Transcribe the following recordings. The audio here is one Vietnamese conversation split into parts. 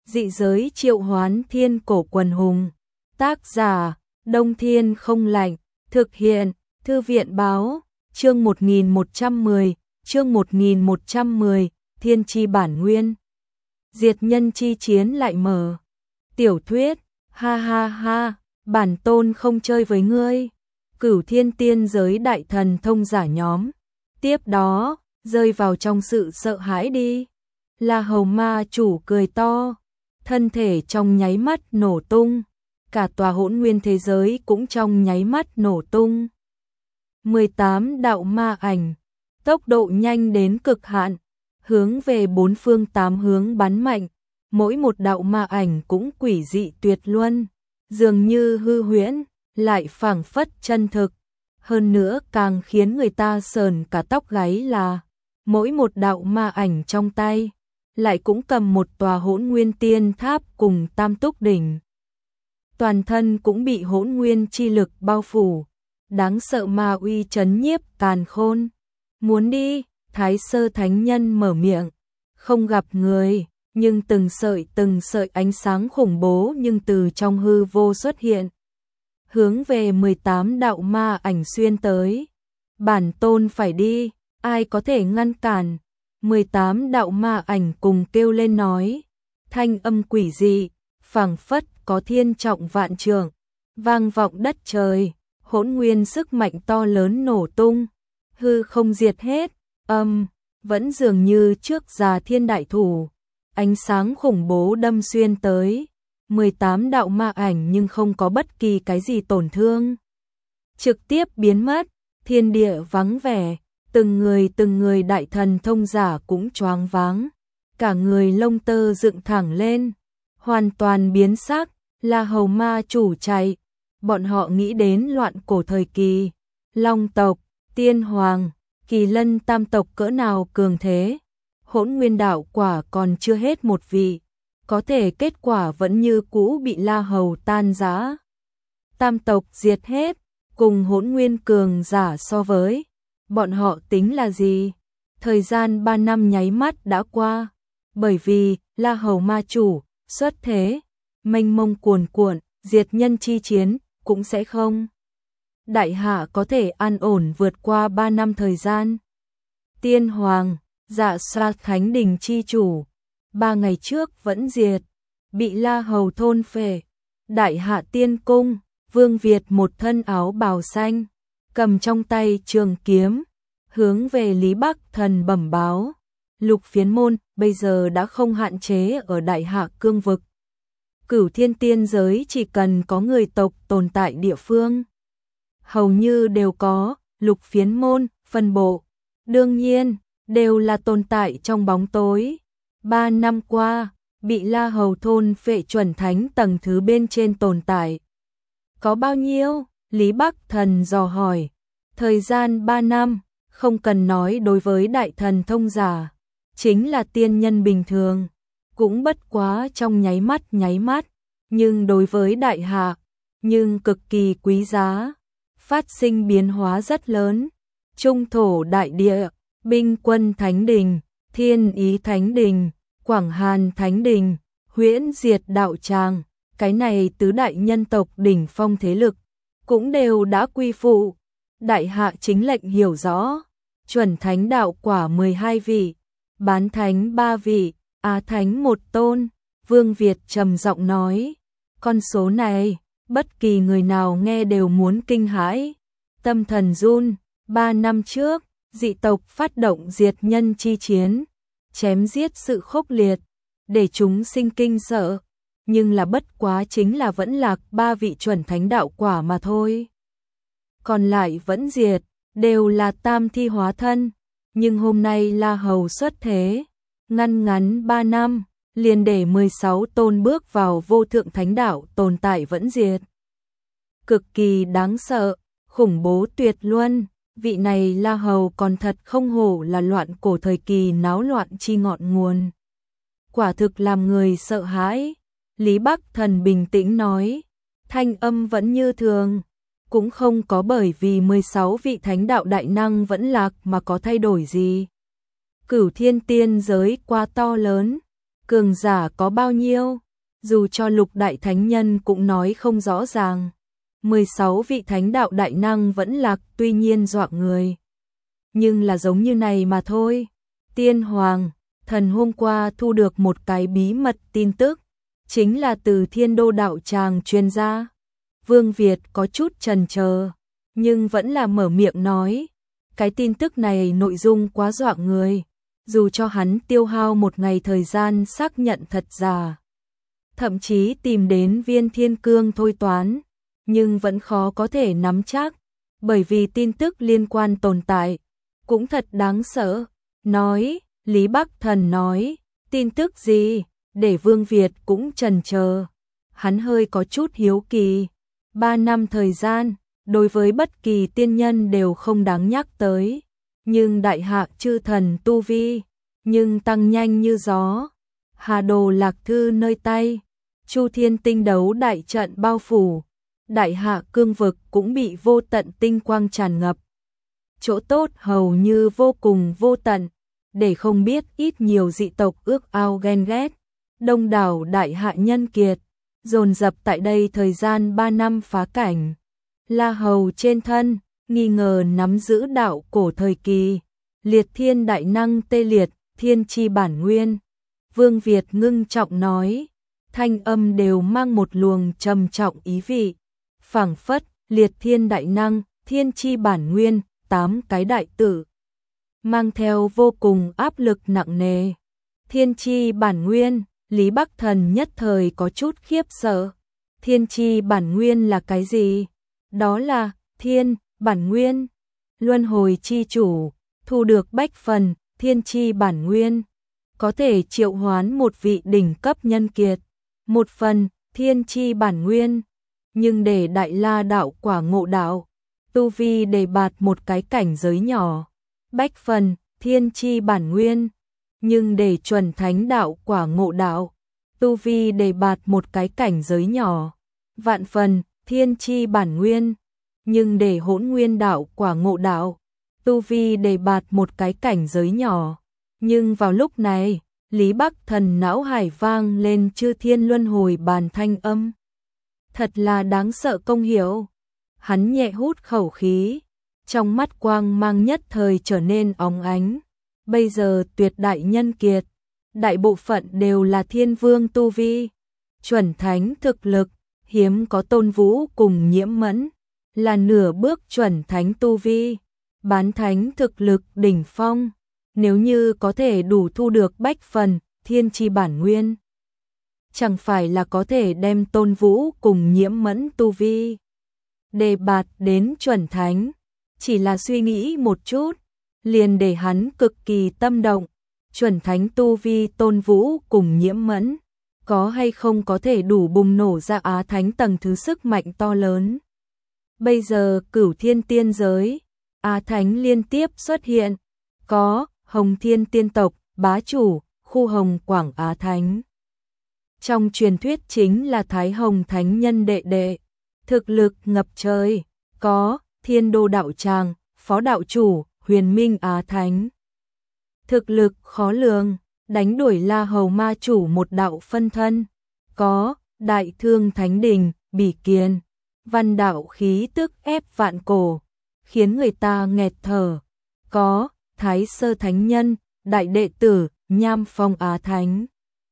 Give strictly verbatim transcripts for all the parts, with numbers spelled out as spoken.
Dị giới triệu hoán thiên cổ quần hùng. Tác giả, Đông Thiên không lạnh. Thực hiện, Thư viện báo, chương một nghìn một trăm mười, chương một nghìn một trăm mười, Thiên chi bản nguyên. Diệt nhân chi chiến lại mở. Tiểu thuyết, ha ha ha, bản tôn không chơi với ngươi. Cửu thiên tiên giới đại thần thông giả nhóm. Tiếp đó, rơi vào trong sự sợ hãi đi. La Hầu ma chủ cười to, thân thể trong nháy mắt nổ tung, cả tòa hỗn nguyên thế giới cũng trong nháy mắt nổ tung. mười tám đạo ma ảnh, tốc độ nhanh đến cực hạn, hướng về bốn phương tám hướng bắn mạnh, mỗi một đạo ma ảnh cũng quỷ dị tuyệt luân, dường như hư huyễn, lại phảng phất chân thực. Hơn nữa càng khiến người ta sờn cả tóc gáy là mỗi một đạo ma ảnh trong tay lại cũng cầm một tòa hỗn nguyên tiên tháp cùng tam túc đỉnh. Toàn thân cũng bị hỗn nguyên chi lực bao phủ, đáng sợ ma uy chấn nhiếp càn khôn. Muốn đi, Thái Sơ Thánh Nhân mở miệng, không gặp người, nhưng từng sợi từng sợi ánh sáng khủng bố nhưng từ trong hư vô xuất hiện, hướng về mười tám đạo ma ảnh xuyên tới. Bản tôn phải đi, ai có thể ngăn cản? mười tám đạo ma ảnh cùng kêu lên nói, thanh âm quỷ dị, phảng phất có thiên trọng vạn trượng, vang vọng đất trời, hỗn nguyên sức mạnh to lớn nổ tung, hư không diệt hết, âm, vẫn dường như trước già thiên đại thủ, ánh sáng khủng bố đâm xuyên tới, mười tám đạo ma ảnh nhưng không có bất kỳ cái gì tổn thương. Trực tiếp biến mất, thiên địa vắng vẻ. Từng người từng người đại thần thông giả cũng choáng váng, cả người lông tơ dựng thẳng lên, hoàn toàn biến sắc. La Hầu ma chủ chạy, bọn họ nghĩ đến loạn cổ thời kỳ, Long tộc, Tiên Hoàng, Kỳ Lân tam tộc cỡ nào cường thế, hỗn nguyên đạo quả còn chưa hết một vị, có thể kết quả vẫn như cũ bị La Hầu tan rã. Tam tộc diệt hết, cùng hỗn nguyên cường giả so với bọn họ tính là gì? Thời gian ba năm nháy mắt đã qua, bởi vì La Hầu ma chủ xuất thế, mênh mông cuồn cuộn, diệt nhân chi chiến cũng sẽ không. Đại hạ có thể an ổn vượt qua ba năm thời gian. Tiên Hoàng, Dạ Xoa Thánh Đình chi chủ, ba ngày trước vẫn diệt, bị La Hầu thôn phệ. Đại hạ tiên cung, Vương Việt một thân áo bào xanh, cầm trong tay trường kiếm, hướng về Lý Bắc Thần bẩm báo, Lục Phiến môn bây giờ đã không hạn chế ở Đại Hạ cương vực. Cửu thiên tiên giới chỉ cần có người tộc tồn tại địa phương, hầu như đều có Lục Phiến môn phân bộ, đương nhiên đều là tồn tại trong bóng tối. Ba năm qua, bị La Hầu thôn phệ chuẩn thánh tầng thứ bên trên tồn tại. Có bao nhiêu? Lý Bắc Thần dò hỏi. Thời gian ba năm, không cần nói đối với đại thần thông giả, chính là tiên nhân bình thường, cũng bất quá trong nháy mắt nháy mắt, nhưng đối với đại hạ, nhưng cực kỳ quý giá, phát sinh biến hóa rất lớn. Trung thổ đại địa, Binh Quân Thánh Đình, Thiên Ý Thánh Đình, Quảng Hàn Thánh Đình, Huyễn Diệt Đạo Tràng, cái này tứ đại nhân tộc đỉnh phong thế lực, cũng đều đã quy phụ. Đại hạ chính lệnh hiểu rõ, chuẩn thánh đạo quả mười hai vị, bán thánh ba vị, á thánh một tôn. Vương Việt trầm giọng nói, con số này, bất kỳ người nào nghe đều muốn kinh hãi, tâm thần run. Ba năm trước, dị tộc phát động diệt nhân chi chiến, chém giết sự khốc liệt, để chúng sinh kinh sợ, nhưng là bất quá chính là vẫn lạc ba vị chuẩn thánh đạo quả mà thôi. Còn lại vẫn diệt, đều là tam thi hóa thân, nhưng hôm nay La Hầu xuất thế, ngăn ngắn ba năm, liền để mười sáu tôn bước vào vô thượng thánh đạo tồn tại vẫn diệt. Cực kỳ đáng sợ, khủng bố tuyệt luân, vị này La Hầu còn thật không hổ là loạn cổ thời kỳ náo loạn chi ngọn nguồn. Quả thực làm người sợ hãi. Lý Bắc Thần bình tĩnh nói, thanh âm vẫn như thường, cũng không có bởi vì mười sáu vị thánh đạo đại năng vẫn lạc mà có thay đổi gì. Cửu thiên tiên giới quá to lớn, cường giả có bao nhiêu, dù cho lục đại thánh nhân cũng nói không rõ ràng. mười sáu vị thánh đạo đại năng vẫn lạc tuy nhiên dọa người. Nhưng là giống như này mà thôi. Tiên Hoàng, thần hôm qua thu được một cái bí mật tin tức, chính là từ Thiên Đô đạo tràng truyền ra. Vương Việt có chút chần chờ, nhưng vẫn là mở miệng nói, cái tin tức này nội dung quá dọa người, dù cho hắn tiêu hao một ngày thời gian xác nhận thật giả, thậm chí tìm đến viên thiên cương thôi toán, nhưng vẫn khó có thể nắm chắc, bởi vì tin tức liên quan tồn tại, cũng thật đáng sợ. Nói, Lý Bắc Thần nói, tin tức gì, để Vương Việt cũng chần chờ. Hắn hơi có chút hiếu kỳ. Ba năm thời gian, đối với bất kỳ tiên nhân đều không đáng nhắc tới. Nhưng đại hạ chư thần tu vi, nhưng tăng nhanh như gió. Hà đồ lạc thư nơi tay, Chu Thiên tinh đấu đại trận bao phủ. Đại hạ cương vực cũng bị vô tận tinh quang tràn ngập. Chỗ tốt hầu như vô cùng vô tận, để không biết ít nhiều dị tộc ước ao ghen ghét. Đông đảo đại hạ nhân kiệt, dồn dập tại đây thời gian ba năm phá cảnh. La Hầu trên thân, nghi ngờ nắm giữ đạo cổ thời kỳ. Liệt thiên đại năng tê liệt, thiên chi bản nguyên. Vương Việt ngưng trọng nói, thanh âm đều mang một luồng trầm trọng ý vị. Phảng phất, liệt thiên đại năng, thiên chi bản nguyên, tám cái đại tử. Mang theo vô cùng áp lực nặng nề. Thiên chi bản nguyên, Lý Bắc Thần nhất thời có chút khiếp sợ. Thiên chi bản nguyên là cái gì? Đó là thiên, bản nguyên, luân hồi chi chủ, thu được bách phần, thiên chi bản nguyên. Có thể triệu hoán một vị đỉnh cấp nhân kiệt. Một phần, thiên chi bản nguyên. Nhưng để đại la đạo quả ngộ đạo, tu vi đề bạt một cái cảnh giới nhỏ. Bách phần, thiên chi bản nguyên. Nhưng để chuẩn thánh đạo quả ngộ đạo, tu vi đề bạt một cái cảnh giới nhỏ. Vạn phần, thiên chi bản nguyên. Nhưng để hỗn nguyên đạo quả ngộ đạo, tu vi đề bạt một cái cảnh giới nhỏ. Nhưng vào lúc này, Lý Bắc Thần não hải vang lên chư thiên luân hồi bàn thanh âm. Thật là đáng sợ công hiệu. Hắn nhẹ hút khẩu khí, trong mắt quang mang nhất thời trở nên óng ánh. Bây giờ tuyệt đại nhân kiệt, đại bộ phận đều là thiên vương tu vi, chuẩn thánh thực lực, hiếm có Tôn Vũ cùng Nhiễm Mẫn, là nửa bước chuẩn thánh tu vi, bán thánh thực lực đỉnh phong. Nếu như có thể đủ thu được bách phần, thiên chi bản nguyên, chẳng phải là có thể đem Tôn Vũ cùng Nhiễm Mẫn tu vi đề bạt đến chuẩn thánh. Chỉ là suy nghĩ một chút, liền để hắn cực kỳ tâm động. Chuẩn thánh tu vi Tôn Vũ cùng Nhiễm Mẫn, có hay không có thể đủ bùng nổ ra Á Thánh tầng thứ sức mạnh to lớn. Bây giờ cửu thiên tiên giới, Á Thánh liên tiếp xuất hiện, có Hồng Thiên tiên tộc, bá chủ, khu Hồng Quảng Á Thánh. Trong truyền thuyết chính là Thái Hồng Thánh nhân đệ đệ, thực lực ngập trời, có Thiên Đô đạo tràng, phó đạo chủ, Huyền Minh Á Thánh. Thực lực khó lường, đánh đuổi La Hầu ma chủ một đạo phân thân, có Đại Thương Thánh Đình, Bỉ Kiên, văn đạo khí tức ép vạn cổ, khiến người ta nghẹt thở, có Thái Sơ Thánh Nhân, đại đệ tử, Nham Phong Á Thánh.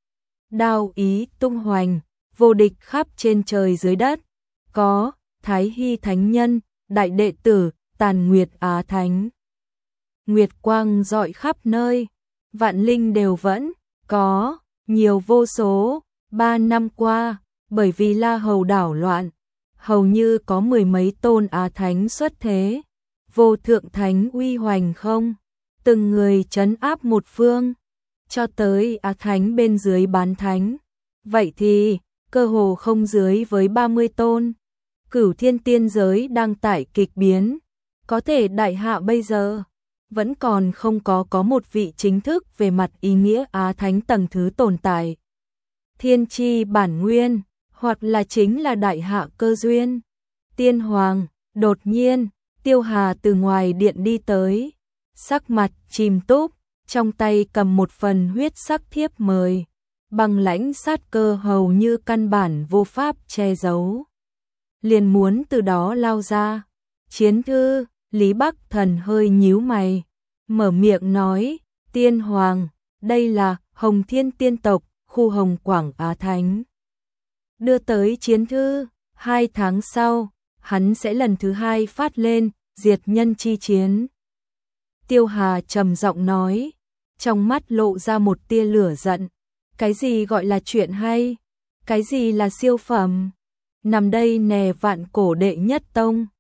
Đao ý tung hoành, vô địch khắp trên trời dưới đất, có Thái Hy Thánh Nhân, đại đệ tử, Tàn Nguyệt Á Thánh. Nguyệt quang rọi khắp nơi, vạn linh đều vẫn, có nhiều vô số. Ba năm qua, bởi vì La Hầu đảo loạn, hầu như có mười mấy tôn Á Thánh xuất thế. Vô thượng thánh uy hoành không, từng người trấn áp một phương, cho tới Á Thánh bên dưới bán thánh. Vậy thì, cơ hồ không dưới với ba mươi tôn. Cửu thiên tiên giới đang tải kịch biến, có thể đại hạ bây giờ vẫn còn không có có một vị chính thức về mặt ý nghĩa Á Thánh tầng thứ tồn tại. Thiên chi bản nguyên, hoặc là chính là đại hạ cơ duyên. Tiên Hoàng, đột nhiên, Tiêu Hà từ ngoài điện đi tới, sắc mặt chìm túc, trong tay cầm một phần huyết sắc thiếp mời. băng lãnh sát cơ hầu như căn bản vô pháp che giấu. Liền muốn từ đó lao ra. Chiến thư, Lý Bắc Thần hơi nhíu mày, mở miệng nói, tiên hoàng, đây là Hồng Thiên tiên tộc, khu Hồng Quảng Á Thánh. Đưa tới chiến thư, hai tháng sau, hắn sẽ lần thứ hai phát lên, diệt nhân chi chiến. Tiêu Hà trầm giọng nói, trong mắt lộ ra một tia lửa giận. Cái gì gọi là chuyện hay? Cái gì là siêu phẩm? Nằm đây nè vạn cổ đệ nhất tông.